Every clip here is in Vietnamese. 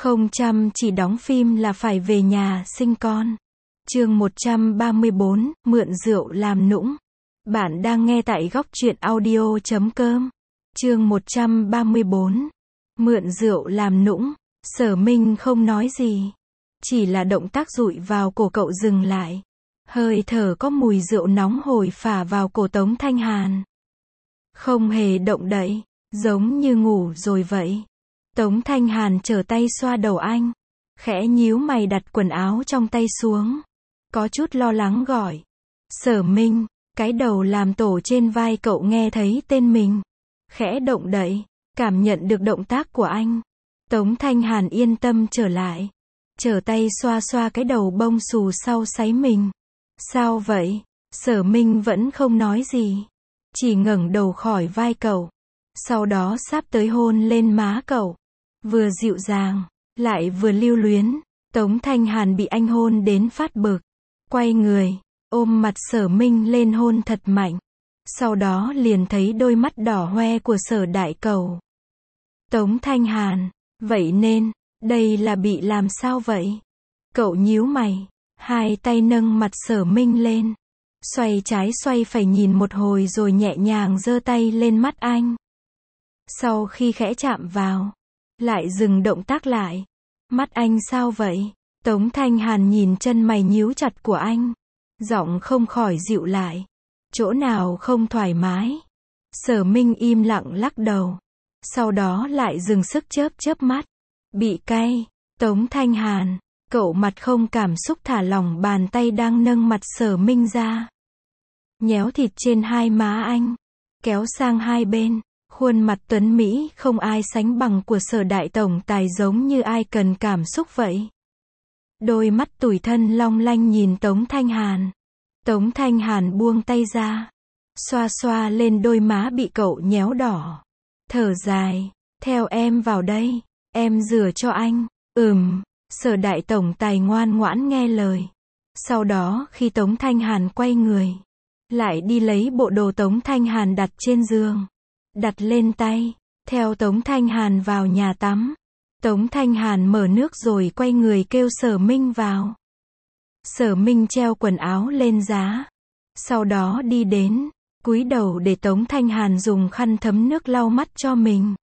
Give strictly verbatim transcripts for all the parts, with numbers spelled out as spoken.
Không chăm chỉ đóng phim là phải về nhà sinh con. Chương một trăm ba mươi bốn, mượn rượu làm nũng. Bạn đang nghe tại góc truyện audio chấm com. Chương một trăm ba mươi bốn, mượn rượu làm nũng. Sở Minh không nói gì, chỉ là động tác dụi vào cổ cậu dừng lại. Hơi thở có mùi rượu nóng hổi phả vào cổ Tống Thanh Hàn. Không hề động đậy, giống như ngủ rồi vậy. Tống Thanh Hàn trở tay xoa đầu anh, khẽ nhíu mày đặt quần áo trong tay xuống, có chút lo lắng gọi. Sở Minh, cái đầu làm tổ trên vai cậu nghe thấy tên mình, khẽ động đậy, cảm nhận được động tác của anh. Tống Thanh Hàn yên tâm trở lại, trở tay xoa xoa cái đầu bông xù sau sáy mình. Sao vậy? Sở Minh vẫn không nói gì, chỉ ngẩng đầu khỏi vai cậu, sau đó sáp tới hôn lên má cậu. Vừa dịu dàng, lại vừa lưu luyến. Tống Thanh Hàn bị anh hôn đến phát bực, quay người, ôm mặt Sở Minh lên hôn thật mạnh. Sau đó liền thấy đôi mắt đỏ hoe của Sở Đại Cầu. Tống Thanh Hàn, vậy nên, đây là bị làm sao vậy? Cậu nhíu mày, hai tay nâng mặt Sở Minh lên, xoay trái xoay phải nhìn một hồi rồi nhẹ nhàng giơ tay lên mắt anh. Sau khi khẽ chạm vào, lại dừng động tác lại. Mắt anh sao vậy? Tống Thanh Hàn nhìn chân mày nhíu chặt của anh, giọng không khỏi dịu lại. Chỗ nào không thoải mái? Sở Minh im lặng lắc đầu, sau đó lại dừng sức chớp chớp mắt. Bị cay. Tống Thanh Hàn, cậu mặt không cảm xúc thả lỏng bàn tay đang nâng mặt Sở Minh ra, nhéo thịt trên hai má anh, kéo sang hai bên. Khuôn mặt tuấn Mỹ không ai sánh bằng của Sở Đại Tổng Tài, giống như ai cần cảm xúc vậy. Đôi mắt tủi thân long lanh nhìn Tống Thanh Hàn. Tống Thanh Hàn buông tay ra, xoa xoa lên đôi má bị cậu nhéo đỏ. Thở dài, theo em vào đây, em rửa cho anh. Ừm, Sở Đại Tổng Tài ngoan ngoãn nghe lời. Sau đó khi Tống Thanh Hàn quay người, lại đi lấy bộ đồ Tống Thanh Hàn đặt trên giường, đặt lên tay, theo Tống Thanh Hàn vào nhà tắm. Tống Thanh Hàn mở nước rồi quay người kêu Sở Minh vào. Sở Minh treo quần áo lên giá, sau đó đi đến, cúi đầu để Tống Thanh Hàn dùng khăn thấm nước lau mắt cho mình.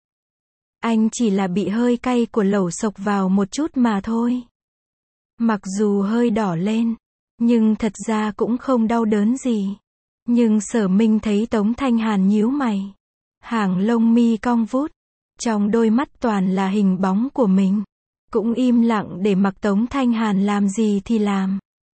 Anh chỉ là bị hơi cay của lẩu sộc vào một chút mà thôi. Mặc dù hơi đỏ lên, nhưng thật ra cũng không đau đớn gì. Nhưng Sở Minh thấy Tống Thanh Hàn nhíu mày, hàng lông mi cong vút, trong đôi mắt toàn là hình bóng của mình, cũng im lặng để mặc Tống Thanh Hàn làm gì thì làm.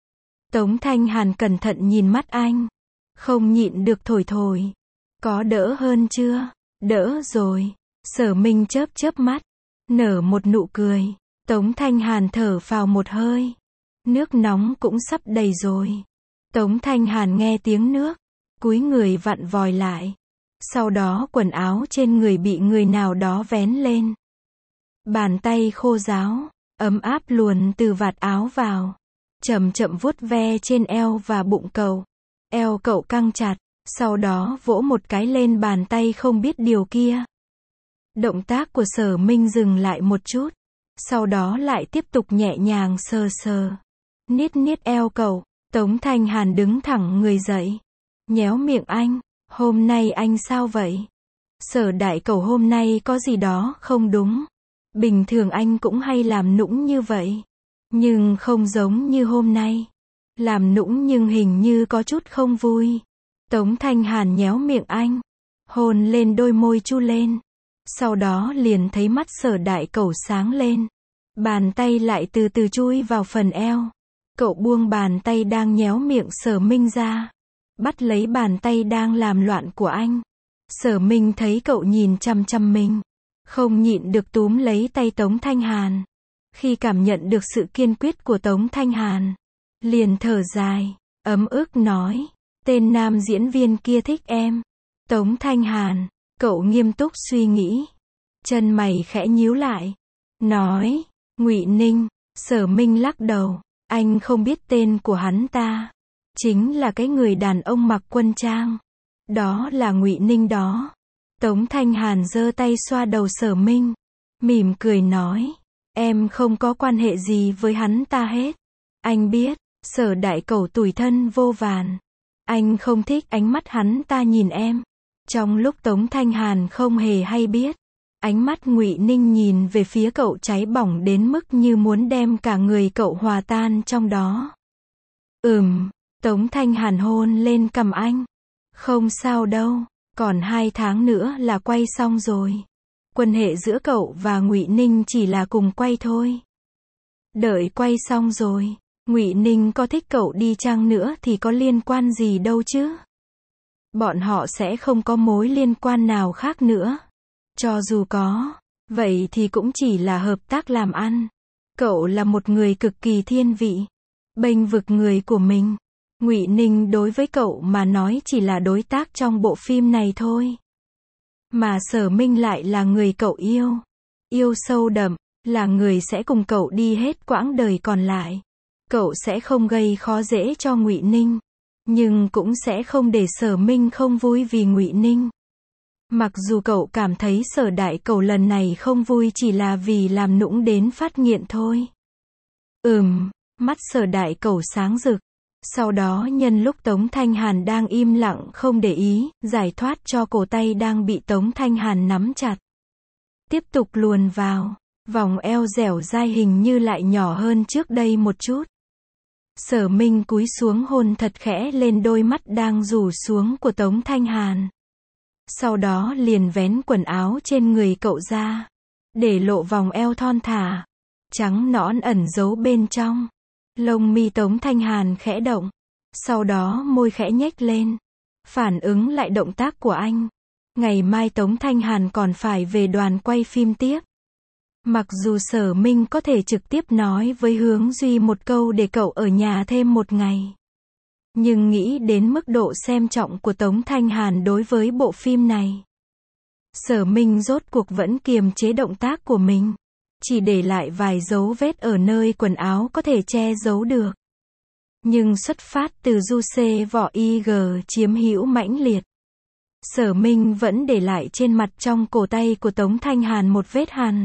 Tống Thanh Hàn cẩn thận nhìn mắt anh, không nhịn được thổi thổi. Có đỡ hơn chưa? Đỡ rồi. Sở Minh chớp chớp mắt, nở một nụ cười. Tống Thanh Hàn thở phào một hơi. Nước nóng cũng sắp đầy rồi. Tống Thanh Hàn nghe tiếng nước, cúi người vặn vòi lại. Sau đó quần áo trên người bị người nào đó vén lên. Bàn tay khô ráo, ấm áp luồn từ vạt áo vào, chậm chậm vuốt ve trên eo và bụng cậu. Eo cậu căng chặt, sau đó vỗ một cái lên bàn tay không biết điều kia. Động tác của Sở Minh dừng lại một chút, sau đó lại tiếp tục nhẹ nhàng sờ sờ, niết niết eo cậu. Tống Thanh Hàn đứng thẳng người dậy, nhéo miệng anh. Hôm nay anh sao vậy? Sở Đại Cầu hôm nay có gì đó không đúng. Bình thường anh cũng hay làm nũng như vậy, nhưng không giống như hôm nay. Làm nũng nhưng hình như có chút không vui. Tống Thanh Hàn nhéo miệng anh, hôn lên đôi môi chu lên. Sau đó liền thấy mắt Sở Đại Cầu sáng lên. Bàn tay lại từ từ chui vào phần eo. Cậu buông bàn tay đang nhéo miệng Sở Minh ra, bắt lấy bàn tay đang làm loạn của anh. Sở Minh thấy cậu nhìn chăm chăm mình, không nhịn được túm lấy tay Tống Thanh Hàn. Khi cảm nhận được sự kiên quyết của Tống Thanh Hàn, liền thở dài, ấm ức nói, tên nam diễn viên kia thích em. Tống Thanh Hàn, cậu nghiêm túc suy nghĩ, chân mày khẽ nhíu lại, nói, Ngụy Ninh. Sở Minh lắc đầu, anh không biết tên của hắn ta. Chính là cái người đàn ông mặc quân trang. Đó là Ngụy Ninh đó. Tống Thanh Hàn giơ tay xoa đầu Sở Minh, mỉm cười nói, Em không có quan hệ gì với hắn ta hết. Anh biết, Sở Đại Cẩu tủi thân vô vàn. Anh không thích ánh mắt hắn ta nhìn em. Trong lúc Tống Thanh Hàn không hề hay biết, ánh mắt Ngụy Ninh nhìn về phía cậu cháy bỏng đến mức như muốn đem cả người cậu hòa tan trong đó. Ừm, Tống Thanh Hàn hôn lên cằm anh. Không sao đâu, còn hai tháng nữa là quay xong rồi. Quan hệ giữa cậu và Ngụy Ninh chỉ là cùng quay thôi. Đợi quay xong rồi, Ngụy Ninh có thích cậu đi chăng nữa thì có liên quan gì đâu chứ. Bọn họ sẽ không có mối liên quan nào khác nữa. Cho dù có, vậy thì cũng chỉ là hợp tác làm ăn. Cậu là một người cực kỳ thiên vị, bênh vực người của mình. Ngụy Ninh đối với cậu mà nói chỉ là đối tác trong bộ phim này thôi. Mà Sở Minh lại là người cậu yêu. Yêu sâu đậm, là người sẽ cùng cậu đi hết quãng đời còn lại. Cậu sẽ không gây khó dễ cho Ngụy Ninh, nhưng cũng sẽ không để Sở Minh không vui vì Ngụy Ninh. Mặc dù cậu cảm thấy Sở Đại Cẩu lần này không vui chỉ là vì làm nũng đến phát nghiện thôi. Ừm, mắt Sở Đại Cẩu sáng rực. Sau đó nhân lúc Tống Thanh Hàn đang im lặng không để ý, giải thoát cho cổ tay đang bị Tống Thanh Hàn nắm chặt. Tiếp tục luồn vào, vòng eo dẻo dai hình như lại nhỏ hơn trước đây một chút. Sở Minh cúi xuống hôn thật khẽ lên đôi mắt đang rủ xuống của Tống Thanh Hàn. Sau đó liền vén quần áo trên người cậu ra, để lộ vòng eo thon thả, trắng nõn ẩn giấu bên trong. Lông mi Tống Thanh Hàn khẽ động, sau đó môi khẽ nhếch lên, phản ứng lại động tác của anh. Ngày mai Tống Thanh Hàn còn phải về đoàn quay phim tiếp. Mặc dù Sở Minh có thể trực tiếp nói với Hướng Duy một câu để cậu ở nhà thêm một ngày, nhưng nghĩ đến mức độ xem trọng của Tống Thanh Hàn đối với bộ phim này, Sở Minh rốt cuộc vẫn kiềm chế động tác của mình, chỉ để lại vài dấu vết ở nơi quần áo có thể che giấu được. Nhưng xuất phát từ du xê vỏ i giê chiếm hữu mãnh liệt, Sở Minh vẫn để lại trên mặt trong cổ tay của Tống Thanh Hàn một vết hằn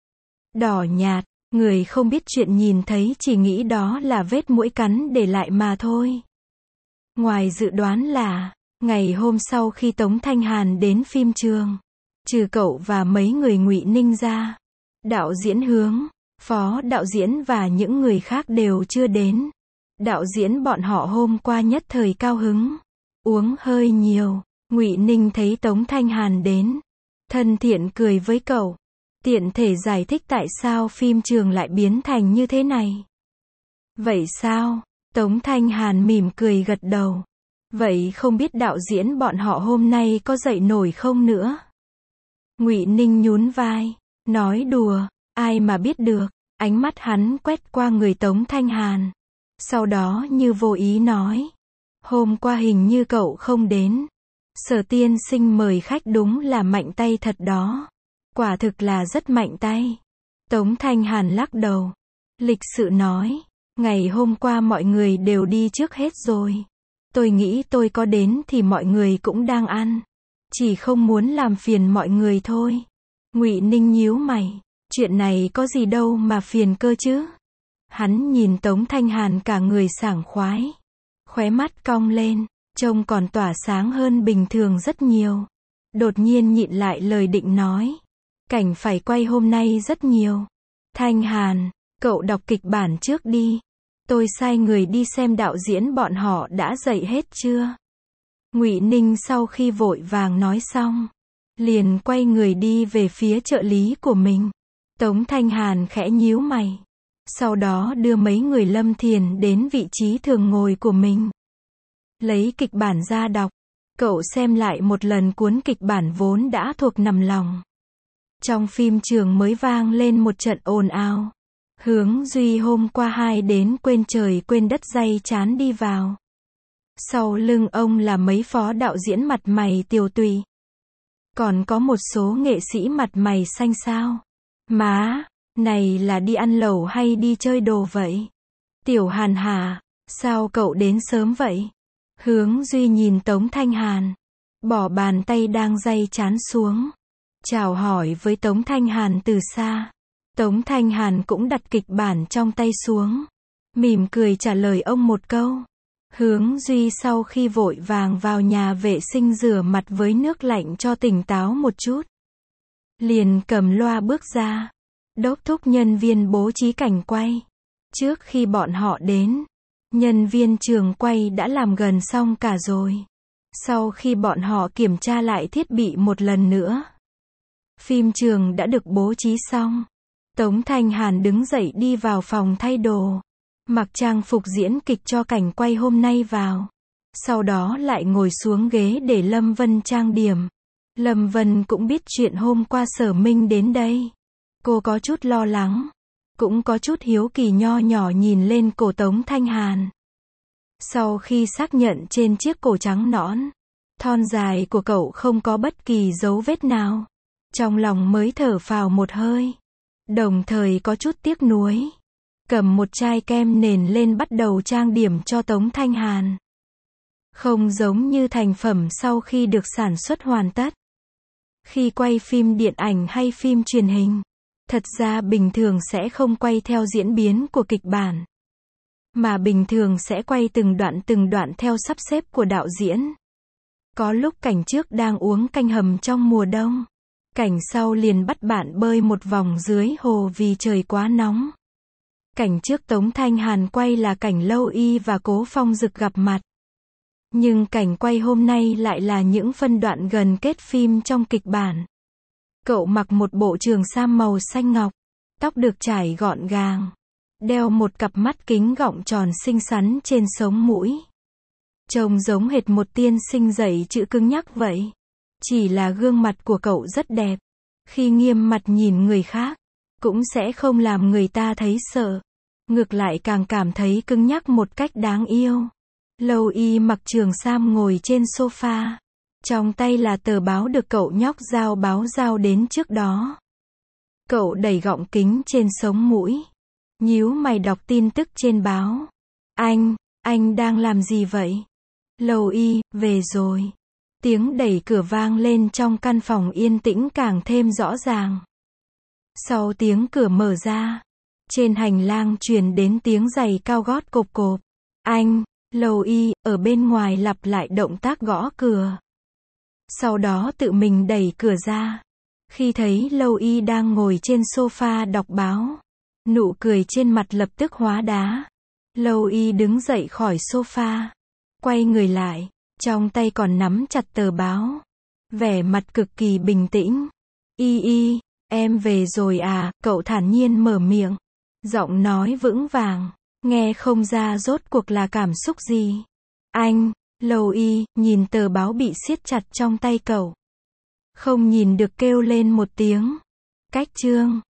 đỏ nhạt. Người không biết chuyện nhìn thấy chỉ nghĩ đó là vết muỗi cắn để lại mà thôi. Ngoài dự đoán là, ngày hôm sau khi Tống Thanh Hàn đến phim trường, trừ cậu và mấy người Ngụy Ninh ra, đạo diễn Hướng, phó đạo diễn và những người khác đều chưa đến. Đạo diễn bọn họ hôm qua nhất thời cao hứng, uống hơi nhiều. Ngụy Ninh thấy Tống Thanh Hàn đến, thân thiện cười với cậu, tiện thể giải thích tại sao phim trường lại biến thành như thế này. Vậy sao? Tống Thanh Hàn mỉm cười gật đầu. Vậy không biết đạo diễn bọn họ hôm nay có dậy nổi không nữa? Ngụy Ninh nhún vai, nói đùa, ai mà biết được. Ánh mắt hắn quét qua người Tống Thanh Hàn, sau đó như vô ý nói, hôm qua hình như cậu không đến. Sở tiên sinh mời khách đúng là mạnh tay thật đó. Quả thực là rất mạnh tay. Tống Thanh Hàn lắc đầu, lịch sự nói, ngày hôm qua mọi người đều đi trước hết rồi. Tôi nghĩ tôi có đến thì mọi người cũng đang ăn, chỉ không muốn làm phiền mọi người thôi. Ngụy Ninh nhíu mày, chuyện này có gì đâu mà phiền cơ chứ. Hắn nhìn Tống Thanh Hàn cả người sảng khoái, khóe mắt cong lên, trông còn tỏa sáng hơn bình thường rất nhiều. Đột nhiên nhịn lại lời định nói, cảnh phải quay hôm nay rất nhiều. Thanh Hàn, cậu đọc kịch bản trước đi. Tôi sai người đi xem đạo diễn bọn họ đã dậy hết chưa. Ngụy Ninh sau khi vội vàng nói xong, liền quay người đi về phía trợ lý của mình. Tống Thanh Hàn khẽ nhíu mày, sau đó đưa mấy người Lâm Thiền đến vị trí thường ngồi của mình. Lấy kịch bản ra đọc, cậu xem lại một lần cuốn kịch bản vốn đã thuộc nằm lòng. Trong phim trường mới vang lên một trận ồn ào. Hướng Duy hôm qua hai đến quên trời quên đất day chán đi vào. Sau lưng ông là mấy phó đạo diễn mặt mày tiều tụy. Còn có một số nghệ sĩ mặt mày xanh xao. Má, này là đi ăn lẩu hay đi chơi đồ vậy? Tiểu Hàn hả, sao cậu đến sớm vậy? Hướng Duy nhìn Tống Thanh Hàn, bỏ bàn tay đang day chán xuống, chào hỏi với Tống Thanh Hàn từ xa. Tống Thanh Hàn cũng đặt kịch bản trong tay xuống, mỉm cười trả lời ông một câu. Hướng Duy sau khi vội vàng vào nhà vệ sinh rửa mặt với nước lạnh cho tỉnh táo một chút, liền cầm loa bước ra, đốc thúc nhân viên bố trí cảnh quay. Trước khi bọn họ đến, nhân viên trường quay đã làm gần xong cả rồi. Sau khi bọn họ kiểm tra lại thiết bị một lần nữa, phim trường đã được bố trí xong. Tống Thanh Hàn đứng dậy đi vào phòng thay đồ, mặc trang phục diễn kịch cho cảnh quay hôm nay vào. Sau đó lại ngồi xuống ghế để Lâm Vân trang điểm. Lâm Vân cũng biết chuyện hôm qua Sở Minh đến đây. Cô có chút lo lắng, cũng có chút hiếu kỳ nho nhỏ nhìn lên cổ Tống Thanh Hàn. Sau khi xác nhận trên chiếc cổ trắng nõn, thon dài của cậu không có bất kỳ dấu vết nào, trong lòng mới thở phào một hơi, đồng thời có chút tiếc nuối. Cầm một chai kem nền lên bắt đầu trang điểm cho Tống Thanh Hàn. Không giống như thành phẩm sau khi được sản xuất hoàn tất. Khi quay phim điện ảnh hay phim truyền hình, thật ra bình thường sẽ không quay theo diễn biến của kịch bản, mà bình thường sẽ quay từng đoạn từng đoạn theo sắp xếp của đạo diễn. Có lúc cảnh trước đang uống canh hầm trong mùa đông, cảnh sau liền bắt bạn bơi một vòng dưới hồ vì trời quá nóng. Cảnh trước Tống Thanh Hàn quay là cảnh Lâu Y và Cố Phong Dực gặp mặt. Nhưng cảnh quay hôm nay lại là những phân đoạn gần kết phim trong kịch bản. Cậu mặc một bộ trường sam màu xanh ngọc, tóc được trải gọn gàng, đeo một cặp mắt kính gọng tròn xinh xắn trên sống mũi. Trông giống hệt một tiên sinh dạy chữ cứng nhắc vậy. Chỉ là gương mặt của cậu rất đẹp. Khi nghiêm mặt nhìn người khác, cũng sẽ không làm người ta thấy sợ. Ngược lại càng cảm thấy cứng nhắc một cách đáng yêu. Lâu Y mặc trường sam ngồi trên sofa. Trong tay là tờ báo được cậu nhóc giao báo giao đến trước đó. Cậu đẩy gọng kính trên sống mũi, nhíu mày đọc tin tức trên báo. Anh, anh đang làm gì vậy? Lâu Y, về rồi. Tiếng đẩy cửa vang lên trong căn phòng yên tĩnh càng thêm rõ ràng. Sau tiếng cửa mở ra, trên hành lang truyền đến tiếng giày cao gót cộp cộp. Anh, Lâu Y, ở bên ngoài lặp lại động tác gõ cửa. Sau đó tự mình đẩy cửa ra. Khi thấy Lâu Y đang ngồi trên sofa đọc báo, nụ cười trên mặt lập tức hóa đá. Lâu Y đứng dậy khỏi sofa, quay người lại, trong tay còn nắm chặt tờ báo, vẻ mặt cực kỳ bình tĩnh. Y Y, em về rồi à, cậu thản nhiên mở miệng, giọng nói vững vàng, nghe không ra rốt cuộc là cảm xúc gì. Anh, Lâu Y, nhìn tờ báo bị siết chặt trong tay cậu. Không nhìn được kêu lên một tiếng. Cách chương.